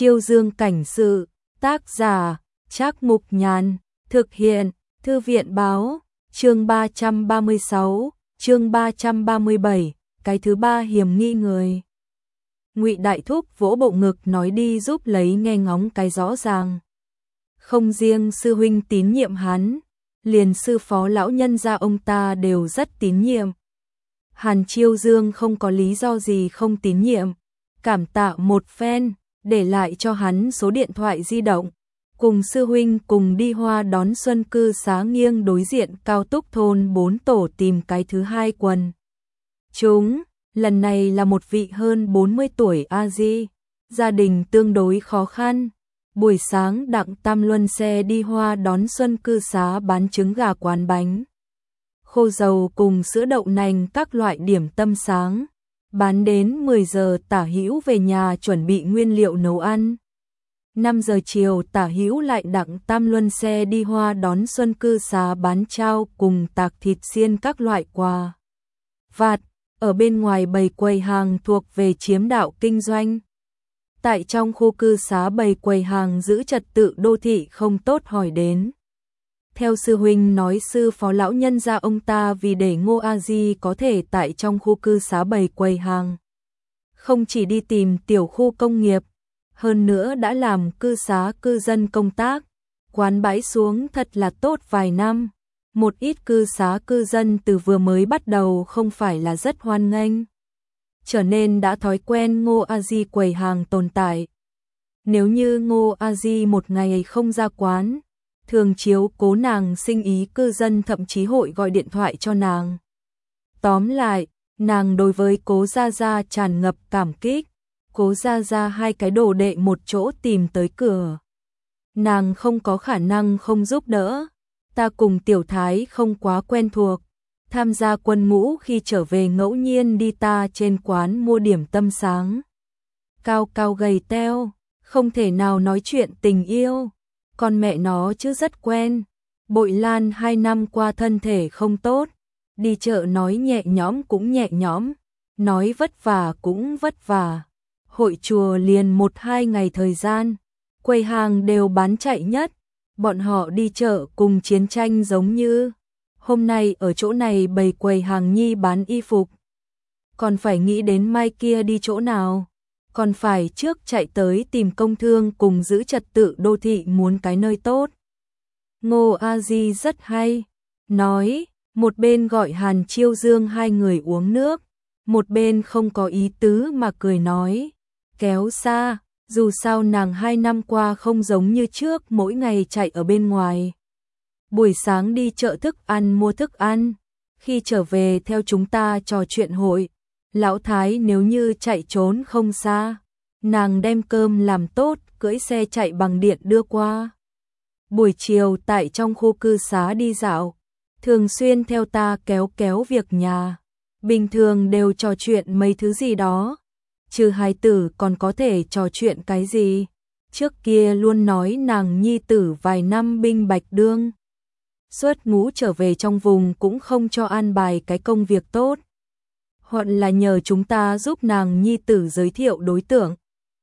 Chiêu Dương cảnh sự, tác giả, Trác Mục Nhàn, thực hiện, Thư viện báo, chương 336, chương 337, cái thứ ba hiểm nghi người. Ngụy Đại Thúc vỗ bộ ngực nói đi giúp lấy nghe ngóng cái rõ ràng. Không riêng sư huynh tín nhiệm hắn, liền sư phó lão nhân gia ông ta đều rất tín nhiệm. Hàn Chiêu Dương không có lý do gì không tín nhiệm, cảm tạ một phen, để lại cho hắn số điện thoại di động, cùng sư huynh cùng đi Hoa đón xuân cư xá nghiêng đối diện cao túc thôn 4 tổ tìm cái thứ hai quần. Chúng, lần này là một vị hơn 40 tuổi A-di, gia đình tương đối khó khăn. Buổi sáng Đặng Tam Luân xe đi Hoa đón xuân cư xá bán trứng gà quán bánh khô dầu cùng sữa đậu nành các loại điểm tâm sáng, bán đến 10 giờ tả hữu về nhà chuẩn bị nguyên liệu nấu ăn. 5 giờ chiều tả hữu lại Đặng Tam Luân xe đi Hoa đón xuân cư xá bán chao cùng tạc thịt xiên các loại quà vặt, ở bên ngoài bày quầy hàng thuộc về chiếm đạo kinh doanh. Tại trong khu cư xá bày quầy hàng giữ trật tự đô thị không tốt hỏi đến. Theo sư huynh nói sư phó lão nhân gia ông ta vì để Ngô A Di có thể tại trong khu cư xá bày quầy hàng, không chỉ đi tìm tiểu khu công nghiệp, hơn nữa đã làm cư xá cư dân công tác, quán bãi xuống thật là tốt vài năm. Một ít cư xá cư dân từ vừa mới bắt đầu không phải là rất hoan nghênh, trở nên đã thói quen Ngô A Di quầy hàng tồn tại. Nếu như Ngô A Di một ngày không ra quán, thường chiếu cố nàng sinh ý cư dân thậm chí hội gọi điện thoại cho nàng. Tóm lại, nàng đối với Cố Gia Gia tràn ngập cảm kích. Cố Gia Gia hai cái đồ đệ một chỗ tìm tới cửa, nàng không có khả năng không giúp đỡ. Ta cùng Tiểu Thái không quá quen thuộc, tham gia quân ngũ khi trở về ngẫu nhiên đi ta trên quán mua điểm tâm sáng. Cao cao gầy teo, không thể nào nói chuyện tình yêu, con mẹ nó chứ rất quen. Bội Lan 2 năm qua thân thể không tốt, đi chợ nói nhẹ nhõm cũng nhẹ nhõm, nói vất vả cũng vất vả. Hội chùa liền 1-2 ngày thời gian, quầy hàng đều bán chạy nhất. Bọn họ đi chợ cùng chiến tranh giống như, hôm nay ở chỗ này bày quầy hàng nhi bán y phục, còn phải nghĩ đến mai kia đi chỗ nào, còn phải trước chạy tới tìm công thương cùng giữ trật tự đô thị muốn cái nơi tốt. Ngô A Di rất hay, nói, một bên gọi Hàn Chiêu Dương hai người uống nước, một bên không có ý tứ mà cười nói, kéo xa. Dù sao nàng 2 năm qua không giống như trước mỗi ngày chạy ở bên ngoài. Buổi sáng đi chợ thức ăn mua thức ăn, khi trở về theo chúng ta trò chuyện hội. Lão Thái nếu như chạy trốn không xa, nàng đem cơm làm tốt, cưỡi xe chạy bằng điện đưa qua. Buổi chiều tại trong khu cư xá đi dạo, thường xuyên theo ta kéo kéo việc nhà. Bình thường đều trò chuyện mấy thứ gì đó. Trừ hài tử còn có thể trò chuyện cái gì? Trước kia luôn nói nàng nhi tử vài năm binh bạch đương. Xuất ngũ trở về trong vùng cũng không cho an bài cái công việc tốt. Hoặc là nhờ chúng ta giúp nàng nhi tử giới thiệu đối tượng.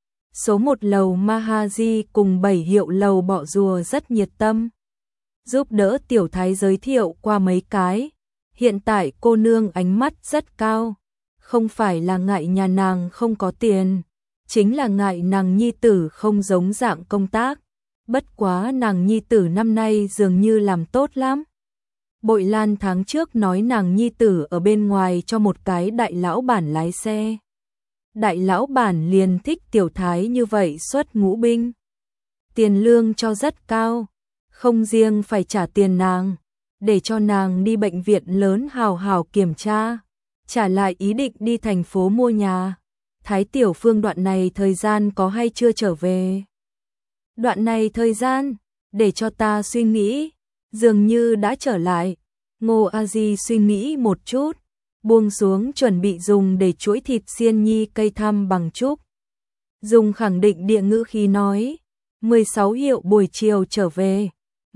Số 1 lầu Mahaji cùng 7 hiệu lầu Bọ Rùa rất nhiệt tâm. Giúp đỡ Tiểu Thái giới thiệu qua mấy cái. Hiện tại cô nương ánh mắt rất cao. Không phải là ngại nhà nàng không có tiền, chính là ngại nàng nhi tử không giống dạng công tác. Bất quá nàng nhi tử năm nay dường như làm tốt lắm. Bội Lan tháng trước nói nàng nhi tử ở bên ngoài cho một cái đại lão bản lái xe. Đại lão bản liền thích Tiểu Thái như vậy xuất ngũ binh. Tiền lương cho rất cao, không riêng phải trả tiền nàng, để cho nàng đi bệnh viện lớn hào hào kiểm tra. Trả lại ý định đi thành phố mua nhà. Thái Tiểu Phương đoạn này thời gian có hay chưa trở về? Đoạn này thời gian, để cho ta suy nghĩ, dường như đã trở lại. Ngô A Di suy nghĩ một chút, buông xuống chuẩn bị dùng để chuỗi thịt xiên nhi cây thăm bằng trúc. Dùng khẳng định địa ngữ khi nói, 16 hiệu buổi chiều trở về,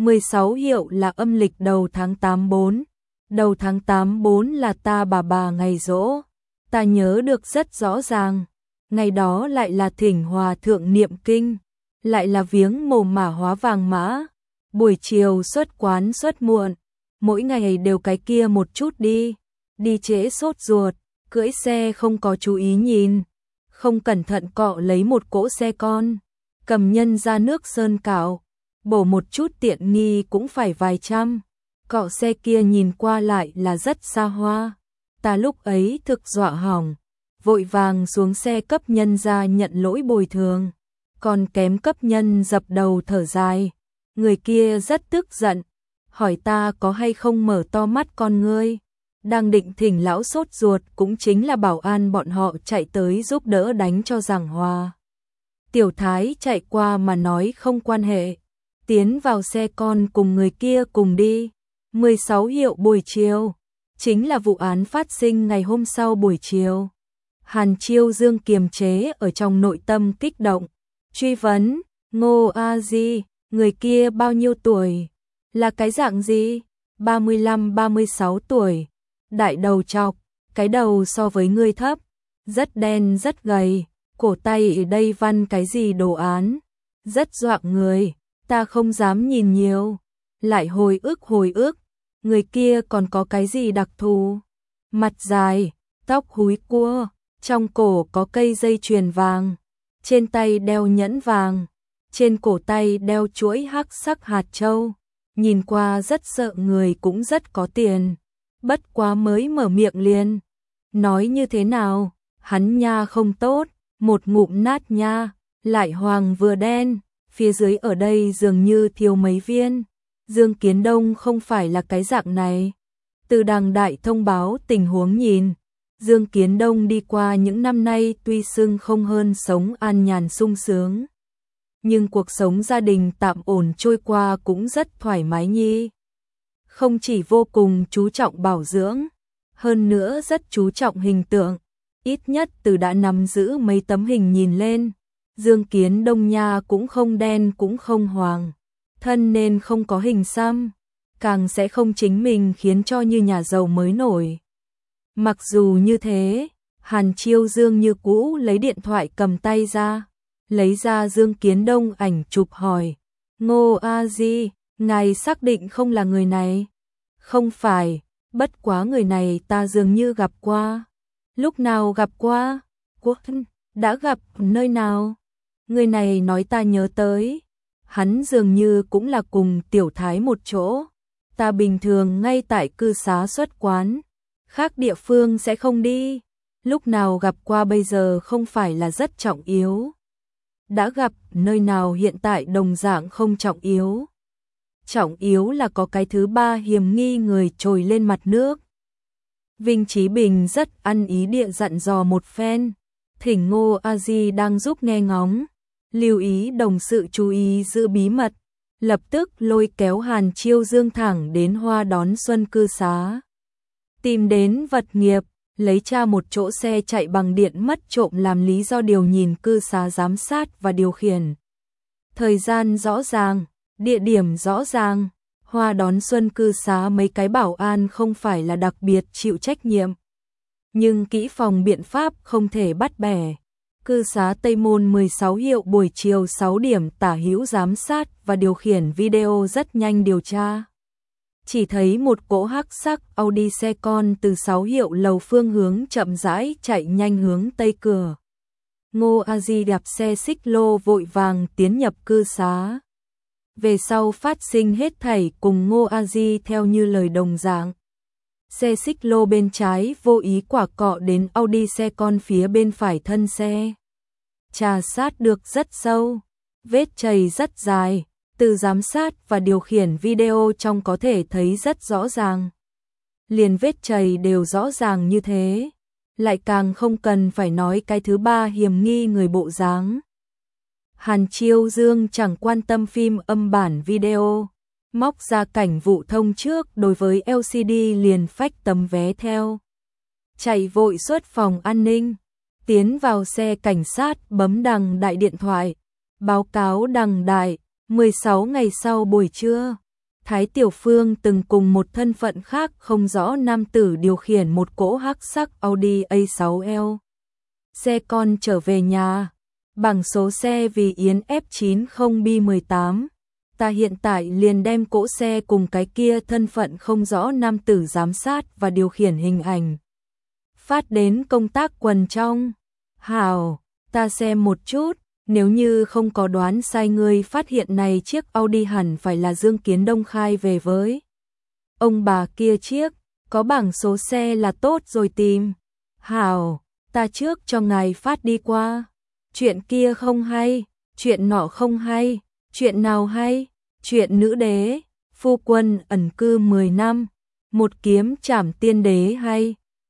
16 hiệu là âm lịch đầu tháng 8/4. Đầu tháng 8/4 là ta bà ngày giỗ, ta nhớ được rất rõ ràng. Ngày đó lại là thỉnh hòa thượng niệm kinh, lại là viếng mồ mả hóa vàng mã, buổi chiều xuất quán xuất muộn, mỗi ngày đều cái kia một chút đi trễ sốt ruột, cưỡi xe không có chú ý nhìn, không cẩn thận cọ lấy một cỗ xe con, cầm nhân ra nước sơn cạo, bổ một chút tiện nghi cũng phải vài trăm, cọ xe kia nhìn qua lại là rất xa hoa, ta lúc ấy thực dọa hỏng, vội vàng xuống xe cấp nhân ra nhận lỗi bồi thường, còn kém cấp nhân dập đầu thở dài, người kia rất tức giận, hỏi ta có hay không mở to mắt con ngươi. Đang định thỉnh lão sốt ruột cũng chính là bảo an bọn họ chạy tới giúp đỡ đánh cho giảng hòa. Tiểu Thái chạy qua mà nói không quan hệ, tiến vào xe con cùng người kia cùng đi. 16 hiệu buổi chiều, chính là vụ án phát sinh ngày hôm sau buổi chiều. Hàn Chiêu Dương kiềm chế ở trong nội tâm kích động, truy vấn, Ngô A Di, người kia bao nhiêu tuổi, là cái dạng gì? 35-36 tuổi. Đại đầu trọc, cái đầu so với ngươi thấp, rất đen rất gầy, cổ tay ở đây văn cái gì đồ án, rất dọa người, ta không dám nhìn nhiều, lại hồi ức, người kia còn có cái gì đặc thù, mặt dài, tóc húi cua, trong cổ có cây dây chuyền vàng, trên tay đeo nhẫn vàng, trên cổ tay đeo chuỗi hắc sắc hạt châu, nhìn qua rất sợ người cũng rất có tiền. Bất quá mới mở miệng liền, nói như thế nào, hắn nha không tốt, một ngụm nát nha, lại hoàng vừa đen, phía dưới ở đây dường như thiếu mấy viên, Dương Kiến Đông không phải là cái dạng này. Từ đằng đại thông báo tình huống nhìn, Dương Kiến Đông đi qua những năm nay tuy xưng không hơn sống an nhàn sung sướng, nhưng cuộc sống gia đình tạm ổn trôi qua cũng rất thoải mái nhi. Không chỉ vô cùng chú trọng bảo dưỡng, hơn nữa rất chú trọng hình tượng, ít nhất từ đã nắm giữ mấy tấm hình nhìn lên, Dương Kiến Đông nha cũng không đen cũng không hoàng, thân nên không có hình xăm, càng sẽ không chính mình khiến cho như nhà giàu mới nổi. Mặc dù như thế, Hàn Chiêu Dương như cũ lấy điện thoại cầm tay ra, lấy ra Dương Kiến Đông ảnh chụp hỏi, Ngô A Di, ngài xác định không là người này? Không phải, bất quá người này ta dường như gặp qua. Lúc nào gặp qua? Quốc đã gặp nơi nào? Người này nói ta nhớ tới. Hắn dường như cũng là cùng Tiểu Thái một chỗ. Ta bình thường ngay tại cư xá xuất quán. Khác địa phương sẽ không đi. Lúc nào gặp qua bây giờ không phải là rất trọng yếu. Đã gặp nơi nào hiện tại đồng dạng không trọng yếu. Trọng yếu là có cái thứ ba hiểm nghi người trồi lên mặt nước. Vinh Chí Bình rất ăn ý địa dặn dò một phen, thỉnh Ngô A Di đang giúp nghe ngóng, lưu ý đồng sự chú ý giữ bí mật, lập tức lôi kéo Hàn Chiêu Dương thẳng đến Hoa Đón Xuân cư xá. Tìm đến vật nghiệp, lấy tra một chỗ xe chạy bằng điện mất trộm làm lý do điều nhìn cư xá giám sát và điều khiển. Thời gian rõ ràng, địa điểm rõ ràng, Hoa Đón Xuân cư xá mấy cái bảo an không phải là đặc biệt chịu trách nhiệm. Nhưng kỹ phòng biện pháp không thể bắt bẻ. Cư xá Tây Môn 16 hiệu buổi chiều 6 điểm tả hữu giám sát và điều khiển video rất nhanh điều tra. Chỉ thấy một cỗ hắc sắc Audi xe con từ 6 hiệu lầu phương hướng chậm rãi chạy nhanh hướng Tây cửa. Ngô A Di đạp xe xích lô vội vàng tiến nhập cư xá. Về sau phát sinh hết thảy cùng Ngô A Di theo như lời đồng dạng. Xe xích lô bên trái vô ý quả cọ đến Audi xe con phía bên phải thân xe. Trà sát được rất sâu, vết chày rất dài, từ giám sát và điều khiển video trong có thể thấy rất rõ ràng. Liền vết chày đều rõ ràng như thế, lại càng không cần phải nói cái thứ ba hiểm nghi người bộ dáng. Hàn Chiêu Dương chẳng quan tâm phim âm bản video, móc ra cảnh vụ thông trước đối với LCD liền phách tấm vé theo. Chạy vội xuất phòng an ninh, tiến vào xe cảnh sát bấm đằng đại điện thoại, báo cáo đằng đại, 16 ngày sau buổi trưa, Thái Tiểu Phương từng cùng một thân phận khác không rõ nam tử điều khiển một cỗ hắc sắc Audi A6L. xe con trở về nhà. Bảng số xe vì Yến F90B18. Ta hiện tại liền đem cỗ xe cùng cái kia thân phận không rõ nam tử giám sát và điều khiển hình ảnh. Phát đến công tác quần trong. Hảo, ta xem một chút, nếu như không có đoán sai ngươi phát hiện này chiếc Audi hẳn phải là Dương Kiến Đông khai về với. Ông bà kia chiếc, có bảng số xe là tốt rồi tìm. Hảo, ta trước cho ngài phát đi qua. Chuyện kia không hay, chuyện nọ không hay, chuyện nào hay? Chuyện nữ đế, phu quân ẩn cư 10 năm, một kiếm trảm tiên đế hay.